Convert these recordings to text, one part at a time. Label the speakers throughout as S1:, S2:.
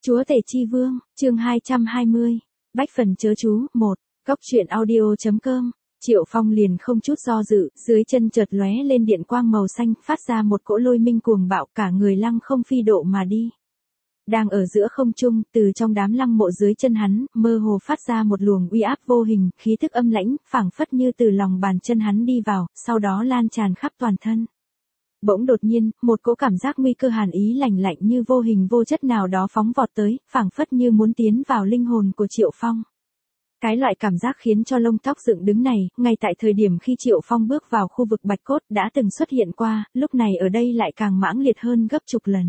S1: Chúa Tể Chi Vương, chương 220. Bách phần chớ chú, 1. Góc truyện audio.com. Triệu Phong liền không chút do dự, dưới chân chợt lóe lên điện quang màu xanh, phát ra một cỗ lôi minh cuồng bạo, cả người lăng không phi độ mà đi. Đang ở giữa không trung, từ trong đám lăng mộ dưới chân hắn, mơ hồ phát ra một luồng uy áp vô hình, khí thức âm lãnh, phảng phất như từ lòng bàn chân hắn đi vào, sau đó lan tràn khắp toàn thân. Bỗng đột nhiên, một cỗ cảm giác nguy cơ hàn ý lạnh lạnh như vô hình vô chất nào đó phóng vọt tới, phảng phất như muốn tiến vào linh hồn của Triệu Phong. Cái loại cảm giác khiến cho lông tóc dựng đứng này, ngay tại thời điểm khi Triệu Phong bước vào khu vực bạch cốt đã từng xuất hiện qua, lúc này ở đây lại càng mãng liệt hơn gấp chục lần.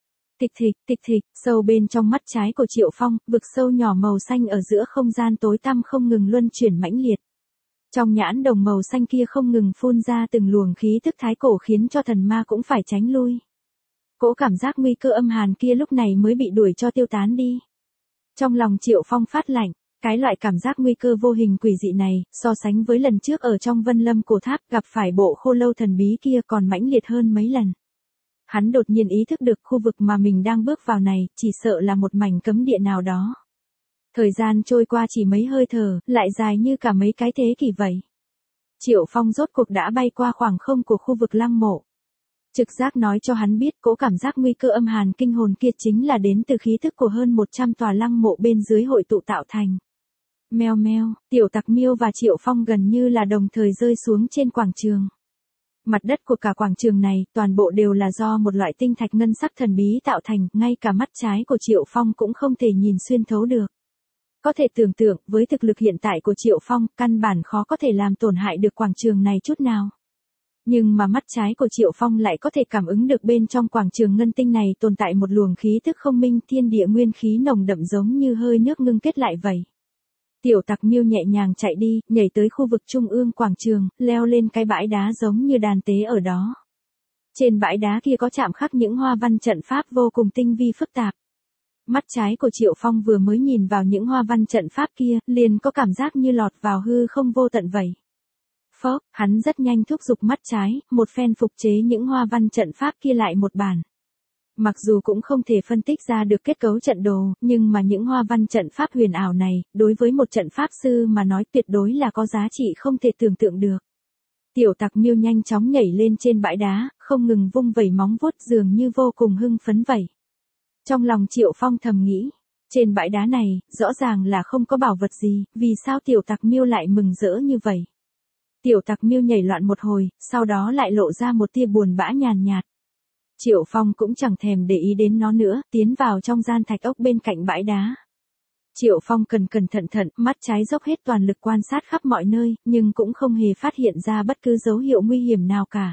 S1: Tịch thịch, sâu bên trong mắt trái của Triệu Phong, vực sâu nhỏ màu xanh ở giữa không gian tối tăm không ngừng luân chuyển mãnh liệt. Trong nhãn đồng màu xanh kia không ngừng phun ra từng luồng khí thức thái cổ khiến cho thần ma cũng phải tránh lui. Cỗ cảm giác nguy cơ âm hàn kia lúc này mới bị đuổi cho tiêu tán đi. Trong lòng Triệu Phong phát lạnh, cái loại cảm giác nguy cơ vô hình quỷ dị này, so sánh với lần trước ở trong Vân Lâm cổ tháp gặp phải bộ khô lâu thần bí kia còn mãnh liệt hơn mấy lần. Hắn đột nhiên ý thức được khu vực mà mình đang bước vào này, chỉ sợ là một mảnh cấm địa nào đó. Thời gian trôi qua chỉ mấy hơi thở, lại dài như cả mấy cái thế kỷ vậy. Triệu Phong rốt cuộc đã bay qua khoảng không của khu vực lăng mộ. Trực giác nói cho hắn biết cỗ cảm giác nguy cơ âm hàn kinh hồn kia chính là đến từ khí thức của hơn 100 tòa lăng mộ bên dưới hội tụ tạo thành. Meo meo, Tiểu Tặc Miêu và Triệu Phong gần như là đồng thời rơi xuống trên quảng trường. Mặt đất của cả quảng trường này, toàn bộ đều là do một loại tinh thạch ngân sắc thần bí tạo thành, ngay cả mắt trái của Triệu Phong cũng không thể nhìn xuyên thấu được. Có thể tưởng tượng, với thực lực hiện tại của Triệu Phong, căn bản khó có thể làm tổn hại được quảng trường này chút nào. Nhưng mà mắt trái của Triệu Phong lại có thể cảm ứng được bên trong quảng trường ngân tinh này tồn tại một luồng khí thức không minh, thiên địa nguyên khí nồng đậm giống như hơi nước ngưng kết lại vậy. Tiểu Tặc Miêu nhẹ nhàng chạy đi, nhảy tới khu vực trung ương quảng trường, leo lên cái bãi đá giống như đàn tế ở đó. Trên bãi đá kia có chạm khắc những hoa văn trận pháp vô cùng tinh vi phức tạp. Mắt trái của Triệu Phong vừa mới nhìn vào những hoa văn trận pháp kia, liền có cảm giác như lọt vào hư không vô tận vậy. Phốc, hắn rất nhanh thúc giục mắt trái, một phen phục chế những hoa văn trận pháp kia lại một bản. Mặc dù cũng không thể phân tích ra được kết cấu trận đồ, nhưng mà những hoa văn trận pháp huyền ảo này, đối với một trận pháp sư mà nói tuyệt đối là có giá trị không thể tưởng tượng được. Tiểu Tặc Miêu nhanh chóng nhảy lên trên bãi đá, không ngừng vung vẩy móng vuốt dường như vô cùng hưng phấn vậy. Trong lòng Triệu Phong thầm nghĩ, trên bãi đá này, rõ ràng là không có bảo vật gì, vì sao Tiểu Tặc Miêu lại mừng rỡ như vậy? Tiểu Tặc Miêu nhảy loạn một hồi, sau đó lại lộ ra một tia buồn bã nhàn nhạt. Triệu Phong cũng chẳng thèm để ý đến nó nữa, tiến vào trong gian thạch ốc bên cạnh bãi đá. Triệu Phong cẩn thận, mắt trái dốc hết toàn lực quan sát khắp mọi nơi, nhưng cũng không hề phát hiện ra bất cứ dấu hiệu nguy hiểm nào cả.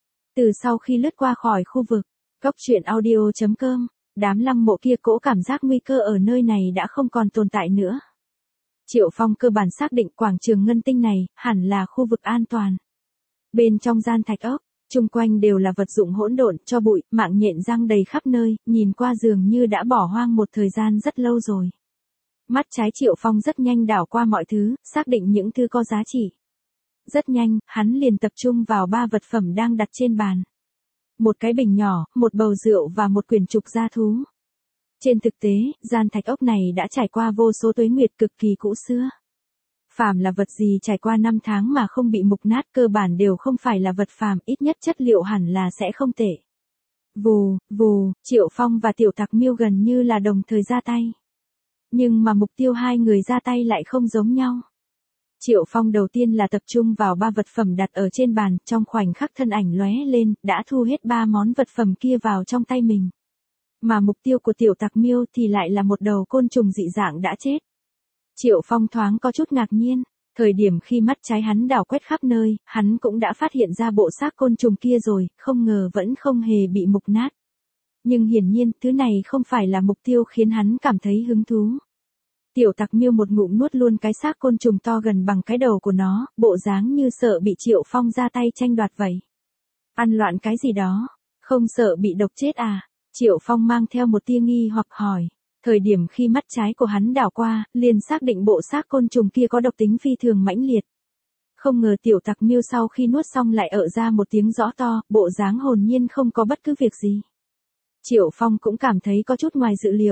S1: Từ sau khi lướt qua khỏi khu vực, góc truyện audio.com, đám lăng mộ kia cỗ cảm giác nguy cơ ở nơi này đã không còn tồn tại nữa. Triệu Phong cơ bản xác định quảng trường ngân tinh này, hẳn là khu vực an toàn. Bên trong gian thạch ốc, chung quanh đều là vật dụng hỗn độn, tro bụi, mạng nhện răng đầy khắp nơi, nhìn qua dường như đã bỏ hoang một thời gian rất lâu rồi. Mắt trái Triệu Phong rất nhanh đảo qua mọi thứ, xác định những thứ có giá trị. Rất nhanh, hắn liền tập trung vào 3 vật phẩm đang đặt trên bàn. Một cái bình nhỏ, một bầu rượu và một quyển trục gia thú. Trên thực tế, gian thạch ốc này đã trải qua vô số tuế nguyệt cực kỳ cũ xưa. Phàm là vật gì trải qua 5 tháng mà không bị mục nát cơ bản đều không phải là vật phàm, ít nhất chất liệu hẳn là sẽ không tệ. Vù, Triệu Phong và Tiểu Tặc Miêu gần như là đồng thời ra tay. Nhưng mà mục tiêu hai người ra tay lại không giống nhau. Triệu Phong đầu tiên là tập trung vào 3 vật phẩm đặt ở trên bàn, trong khoảnh khắc thân ảnh lóe lên, đã thu hết 3 món vật phẩm kia vào trong tay mình. Mà mục tiêu của Tiểu Tặc Miêu thì lại là một đầu côn trùng dị dạng đã chết. Triệu Phong thoáng có chút ngạc nhiên, thời điểm khi mắt trái hắn đảo quét khắp nơi, hắn cũng đã phát hiện ra bộ xác côn trùng kia rồi, không ngờ vẫn không hề bị mục nát. Nhưng hiển nhiên, thứ này không phải là mục tiêu khiến hắn cảm thấy hứng thú. Tiểu Tặc Miêu một ngụm nuốt luôn cái xác côn trùng to gần bằng cái đầu của nó, bộ dáng như sợ bị Triệu Phong ra tay tranh đoạt vậy. Ăn loạn cái gì đó, không sợ bị độc chết à? Triệu Phong mang theo một tia nghi hoặc hỏi. Thời điểm khi mắt trái của hắn đảo qua, liền xác định bộ xác côn trùng kia có độc tính phi thường mãnh liệt. Không ngờ Tiểu Tặc Miêu sau khi nuốt xong lại ợ ra một tiếng rõ to, bộ dáng hồn nhiên không có bất cứ việc gì. Triệu Phong cũng cảm thấy có chút ngoài dự liệu.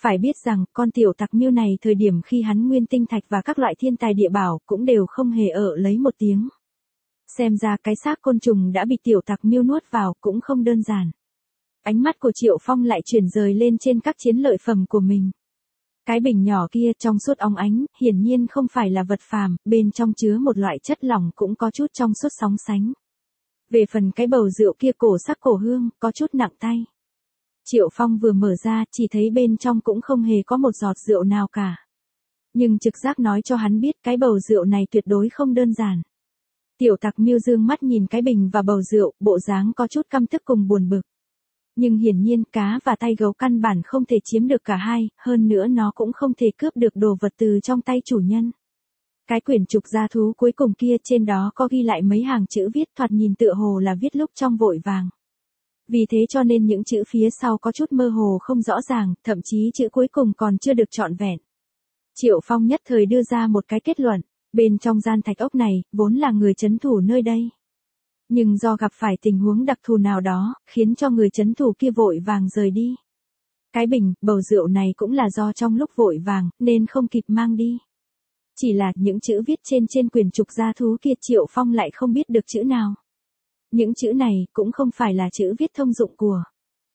S1: Phải biết rằng, con tiểu tặc miêu này thời điểm khi hắn nguyên tinh thạch và các loại thiên tài địa bảo cũng đều không hề ở lấy một tiếng. Xem ra cái xác côn trùng đã bị tiểu tặc miêu nuốt vào cũng không đơn giản. Ánh mắt của Triệu Phong lại chuyển rời lên trên các chiến lợi phẩm của mình. Cái bình nhỏ kia trong suốt óng ánh, hiển nhiên không phải là vật phàm, bên trong chứa một loại chất lỏng cũng có chút trong suốt sóng sánh. Về phần cái bầu rượu kia cổ sắc cổ hương, có chút nặng tay. Triệu Phong vừa mở ra, chỉ thấy bên trong cũng không hề có một giọt rượu nào cả. Nhưng trực giác nói cho hắn biết cái bầu rượu này tuyệt đối không đơn giản. Tiểu tặc miêu dương mắt nhìn cái bình và bầu rượu, bộ dáng có chút căm tức cùng buồn bực. Nhưng hiển nhiên cá và tay gấu căn bản không thể chiếm được cả hai, hơn nữa nó cũng không thể cướp được đồ vật từ trong tay chủ nhân. Cái quyển trục gia thú cuối cùng kia trên đó có ghi lại mấy hàng chữ viết thoạt nhìn tựa hồ là viết lúc trong vội vàng. Vì thế cho nên những chữ phía sau có chút mơ hồ không rõ ràng, thậm chí chữ cuối cùng còn chưa được trọn vẹn. Triệu Phong nhất thời đưa ra một cái kết luận, bên trong gian thạch ốc này, vốn là người trấn thủ nơi đây. Nhưng do gặp phải tình huống đặc thù nào đó, khiến cho người trấn thủ kia vội vàng rời đi. Cái bình, bầu rượu này cũng là do trong lúc vội vàng, nên không kịp mang đi. Chỉ là những chữ viết trên quyển trục gia thú kia Triệu Phong lại không biết được chữ nào. Những chữ này cũng không phải là chữ viết thông dụng của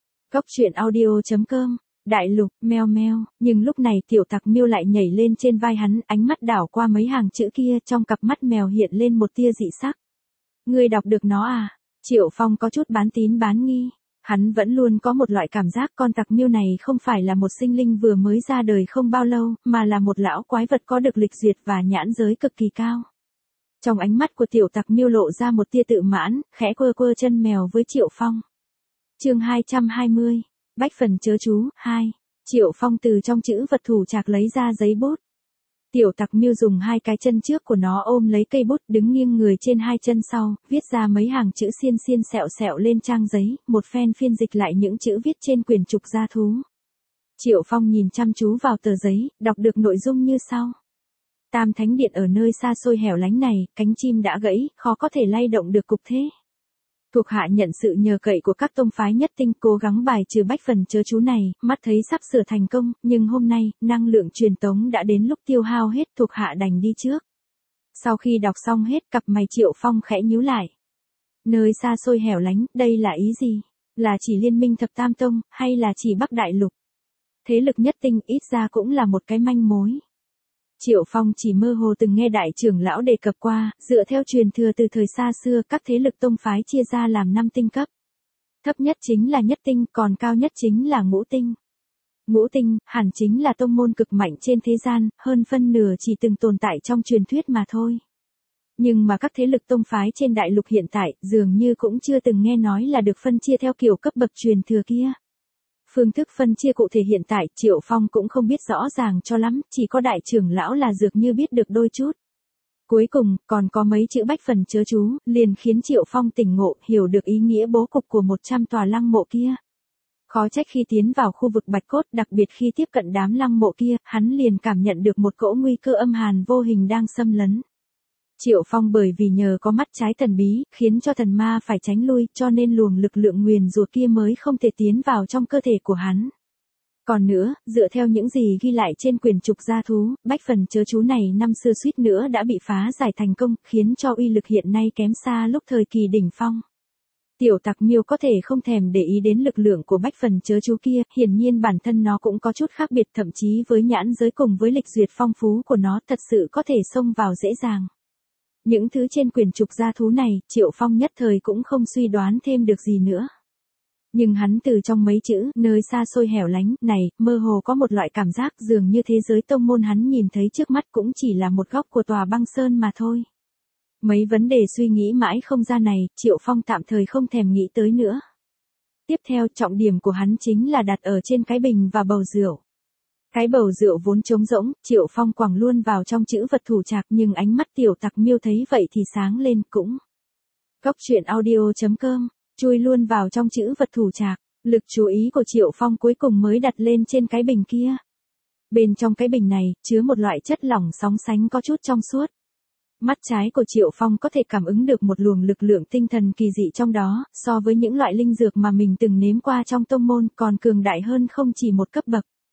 S1: Goctruyện.audio.com, đại lục, meo meo, nhưng lúc này tiểu tặc miêu lại nhảy lên trên vai hắn, ánh mắt đảo qua mấy hàng chữ kia, trong cặp mắt mèo hiện lên một tia dị sắc. Ngươi đọc được nó à? Triệu Phong có chút bán tín bán nghi. Hắn vẫn luôn có một loại cảm giác con tặc miêu này không phải là một sinh linh vừa mới ra đời không bao lâu, mà là một lão quái vật có được lịch duyệt và nhãn giới cực kỳ cao. Trong ánh mắt của tiểu tặc miêu lộ ra một tia tự mãn, khẽ quơ quơ chân mèo với Triệu Phong. Chương 220, Bách phần chớ chú, 2. Triệu Phong từ trong chữ vật thủ trạc lấy ra giấy bút. Tiểu tặc miêu dùng hai cái chân trước của nó ôm lấy cây bút, đứng nghiêng người trên hai chân sau, viết ra mấy hàng chữ xiên xiên sẹo sẹo lên trang giấy, một phen phiên dịch lại những chữ viết trên quyển trục gia thú. Triệu Phong nhìn chăm chú vào tờ giấy, đọc được nội dung như sau. Tam Thánh Điện ở nơi xa xôi hẻo lánh này, cánh chim đã gãy, khó có thể lay động được cục thế. Thuộc hạ nhận sự nhờ cậy của các tông phái nhất tinh cố gắng bài trừ bách phần chớ chú này, mắt thấy sắp sửa thành công, nhưng hôm nay, năng lượng truyền tống đã đến lúc tiêu hao hết, thuộc hạ đành đi trước. Sau khi đọc xong hết, cặp mày Triệu Phong khẽ nhíu lại. Nơi xa xôi hẻo lánh, đây là ý gì? Là chỉ liên minh thập tam tông, hay là chỉ Bắc Đại Lục? Thế lực nhất tinh ít ra cũng là một cái manh mối. Triệu Phong chỉ mơ hồ từng nghe đại trưởng lão đề cập qua, dựa theo truyền thừa từ thời xa xưa, các thế lực tông phái chia ra làm 5 tinh cấp. Thấp nhất chính là nhất tinh, còn cao nhất chính là ngũ tinh. Ngũ tinh, hẳn chính là tông môn cực mạnh trên thế gian, hơn phân nửa chỉ từng tồn tại trong truyền thuyết mà thôi. Nhưng mà các thế lực tông phái trên đại lục hiện tại, dường như cũng chưa từng nghe nói là được phân chia theo kiểu cấp bậc truyền thừa kia. Phương thức phân chia cụ thể hiện tại, Triệu Phong cũng không biết rõ ràng cho lắm, chỉ có đại trưởng lão là dược như biết được đôi chút. Cuối cùng, còn có mấy chữ bách phần chớ chú, liền khiến Triệu Phong tỉnh ngộ, hiểu được ý nghĩa bố cục của 100 tòa lăng mộ kia. Khó trách khi tiến vào khu vực Bạch Cốt, đặc biệt khi tiếp cận đám lăng mộ kia, hắn liền cảm nhận được một cỗ nguy cơ âm hàn vô hình đang xâm lấn. Triệu Phong bởi vì nhờ có mắt trái thần bí, khiến cho thần ma phải tránh lui, cho nên luồng lực lượng nguyền rủa kia mới không thể tiến vào trong cơ thể của hắn. Còn nữa, dựa theo những gì ghi lại trên quyển trục gia thú, bách phần chớ chú này năm xưa suýt nữa đã bị phá giải thành công, khiến cho uy lực hiện nay kém xa lúc thời kỳ đỉnh phong. Tiểu tặc miêu có thể không thèm để ý đến lực lượng của bách phần chớ chú kia, hiển nhiên bản thân nó cũng có chút khác biệt, thậm chí với nhãn giới cùng với lịch duyệt phong phú của nó thật sự có thể xông vào dễ dàng. Những thứ trên quyển trục gia thú này, Triệu Phong nhất thời cũng không suy đoán thêm được gì nữa. Nhưng hắn từ trong mấy chữ, nơi xa xôi hẻo lánh, này, mơ hồ có một loại cảm giác dường như thế giới tông môn hắn nhìn thấy trước mắt cũng chỉ là một góc của tòa băng sơn mà thôi. Mấy vấn đề suy nghĩ mãi không ra này, Triệu Phong tạm thời không thèm nghĩ tới nữa. Tiếp theo, trọng điểm của hắn chính là đặt ở trên cái bình và bầu rượu. Cái bầu rượu vốn trống rỗng, Triệu Phong quẳng luôn vào trong chữ vật thủ trạc, nhưng ánh mắt tiểu tặc miêu thấy vậy thì sáng lên cũng. Goctruyện.audio.com, chui luôn vào trong chữ vật thủ trạc, lực chú ý của Triệu Phong cuối cùng mới đặt lên trên cái bình kia. Bên trong cái bình này, chứa một loại chất lỏng sóng sánh có chút trong suốt. Mắt trái của Triệu Phong có thể cảm ứng được một luồng lực lượng tinh thần kỳ dị trong đó, so với những loại linh dược mà mình từng nếm qua trong tông môn còn cường đại hơn không chỉ một cấp bậc.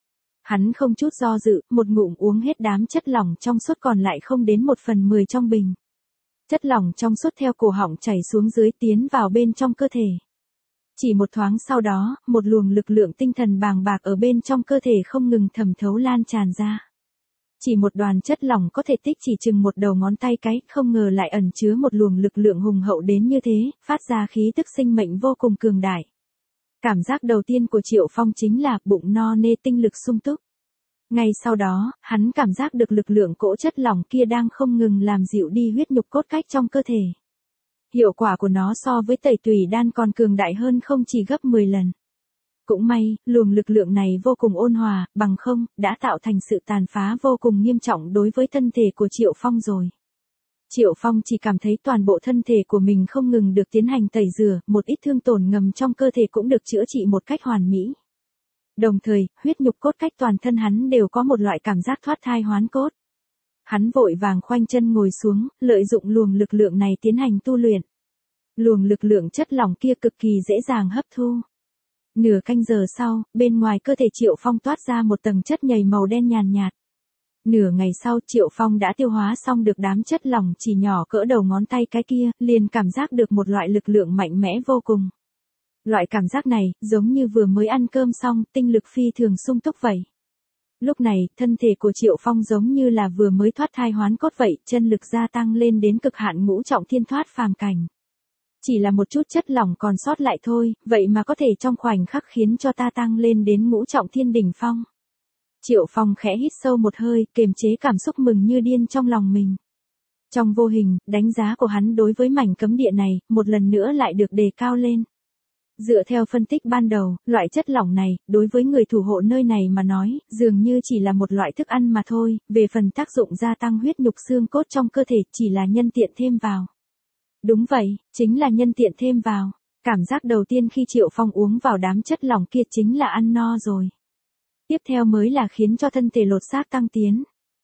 S1: Hắn không chút do dự, một ngụm uống hết đám chất lỏng trong suốt còn lại không đến 1/10 trong bình. Chất lỏng trong suốt theo cổ họng chảy xuống dưới tiến vào bên trong cơ thể. Chỉ một thoáng sau đó, một luồng lực lượng tinh thần bàng bạc ở bên trong cơ thể không ngừng thẩm thấu lan tràn ra. Chỉ một đoàn chất lỏng có thể tích chỉ chừng một đầu ngón tay cái, không ngờ lại ẩn chứa một luồng lực lượng hùng hậu đến như thế, phát ra khí tức sinh mệnh vô cùng cường đại. Cảm giác đầu tiên của Triệu Phong chính là bụng no nê tinh lực sung túc. Ngay sau đó, hắn cảm giác được lực lượng cỗ chất lỏng kia đang không ngừng làm dịu đi huyết nhục cốt cách trong cơ thể. Hiệu quả của nó so với tẩy tùy đan còn cường đại hơn không chỉ gấp 10 lần. Cũng may, luồng lực lượng này vô cùng ôn hòa, bằng không, đã tạo thành sự tàn phá vô cùng nghiêm trọng đối với thân thể của Triệu Phong rồi. Triệu Phong chỉ cảm thấy toàn bộ thân thể của mình không ngừng được tiến hành tẩy rửa, một ít thương tổn ngầm trong cơ thể cũng được chữa trị một cách hoàn mỹ. Đồng thời, huyết nhục cốt cách toàn thân hắn đều có một loại cảm giác thoát thai hoán cốt. Hắn vội vàng khoanh chân ngồi xuống, lợi dụng luồng lực lượng này tiến hành tu luyện. Luồng lực lượng chất lỏng kia cực kỳ dễ dàng hấp thu. Nửa canh giờ sau, bên ngoài cơ thể Triệu Phong toát ra một tầng chất nhầy màu đen nhàn nhạt. Nửa ngày sau Triệu Phong đã tiêu hóa xong được đám chất lỏng chỉ nhỏ cỡ đầu ngón tay cái kia, liền cảm giác được một loại lực lượng mạnh mẽ vô cùng. Loại cảm giác này, giống như vừa mới ăn cơm xong, tinh lực phi thường sung túc vậy. Lúc này, thân thể của Triệu Phong giống như là vừa mới thoát thai hoán cốt vậy, chân lực gia tăng lên đến cực hạn ngũ trọng thiên thoát phàm cảnh. Chỉ là một chút chất lỏng còn sót lại thôi, vậy mà có thể trong khoảnh khắc khiến cho ta tăng lên đến ngũ trọng thiên đỉnh phong. Triệu Phong khẽ hít sâu một hơi, kiềm chế cảm xúc mừng như điên trong lòng mình. Trong vô hình, đánh giá của hắn đối với mảnh cấm địa này, một lần nữa lại được đề cao lên. Dựa theo phân tích ban đầu, loại chất lỏng này, đối với người thủ hộ nơi này mà nói, dường như chỉ là một loại thức ăn mà thôi, về phần tác dụng gia tăng huyết nhục xương cốt trong cơ thể chỉ là nhân tiện thêm vào. Đúng vậy, chính là nhân tiện thêm vào. Cảm giác đầu tiên khi Triệu Phong uống vào đám chất lỏng kia chính là ăn no rồi. Tiếp theo mới là khiến cho thân thể lột xác tăng tiến.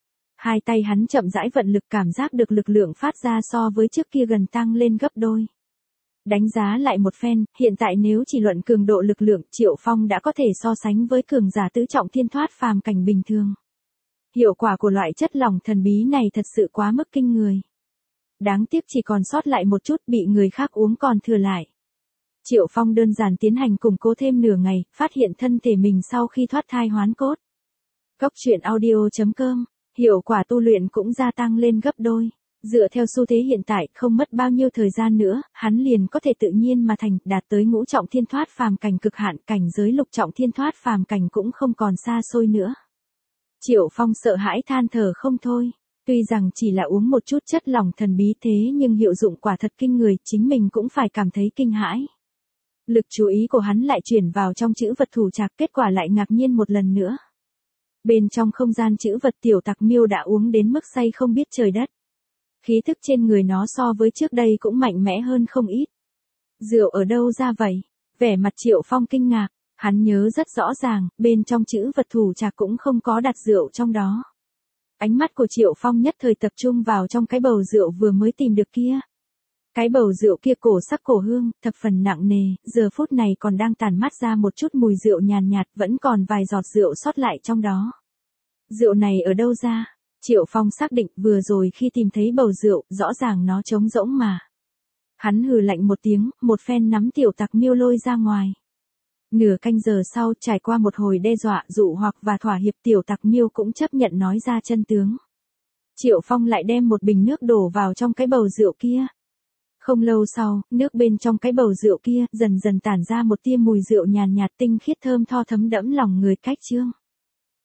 S1: Hai tay hắn chậm rãi vận lực cảm giác được lực lượng phát ra so với trước kia gần tăng lên gấp đôi. Đánh giá lại một phen, hiện tại nếu chỉ luận cường độ lực lượng, Triệu Phong đã có thể so sánh với cường giả tứ trọng thiên thoát phàm cảnh bình thường. Hiệu quả của loại chất lỏng thần bí này thật sự quá mức kinh người. Đáng tiếc chỉ còn sót lại một chút, bị người khác uống còn thừa lại. Triệu Phong đơn giản tiến hành củng cố thêm nửa ngày, phát hiện thân thể mình sau khi thoát thai hoán cốt. Góc truyện audio.com, hiệu quả tu luyện cũng gia tăng lên gấp đôi. Dựa theo xu thế hiện tại, không mất bao nhiêu thời gian nữa, hắn liền có thể tự nhiên mà thành, đạt tới ngũ trọng thiên thoát phàm cảnh cực hạn, cảnh giới lục trọng thiên thoát phàm cảnh cũng không còn xa xôi nữa. Triệu Phong sợ hãi than thở không thôi. Tuy rằng chỉ là uống một chút chất lỏng thần bí thế nhưng hiệu dụng quả thật kinh người, chính mình cũng phải cảm thấy kinh hãi. Lực chú ý của hắn lại chuyển vào trong chữ vật thủ trạc, kết quả lại ngạc nhiên một lần nữa. Bên trong không gian chữ vật tiểu tặc miêu đã uống đến mức say không biết trời đất. Khí thức trên người nó so với trước đây cũng mạnh mẽ hơn không ít. Rượu ở đâu ra vậy? Vẻ mặt Triệu Phong kinh ngạc, hắn nhớ rất rõ ràng, bên trong chữ vật thủ trạc cũng không có đặt rượu trong đó. Ánh mắt của Triệu Phong nhất thời tập trung vào trong cái bầu rượu vừa mới tìm được kia. Cái bầu rượu kia cổ sắc cổ hương, thập phần nặng nề, giờ phút này còn đang tản mát ra một chút mùi rượu nhàn nhạt, vẫn còn vài giọt rượu sót lại trong đó. Rượu này ở đâu ra? Triệu Phong xác định vừa rồi khi tìm thấy bầu rượu, rõ ràng nó trống rỗng mà. Hắn hừ lạnh một tiếng, một phen nắm tiểu tặc miêu lôi ra ngoài. Nửa canh giờ sau, trải qua một hồi đe dọa, dụ hoặc và thỏa hiệp, tiểu tặc miêu cũng chấp nhận nói ra chân tướng. Triệu Phong lại đem một bình nước đổ vào trong cái bầu rượu kia. Không lâu sau, nước bên trong cái bầu rượu kia dần dần tản ra một tia mùi rượu nhàn nhạt tinh khiết thơm tho thấm đẫm lòng người cách chương.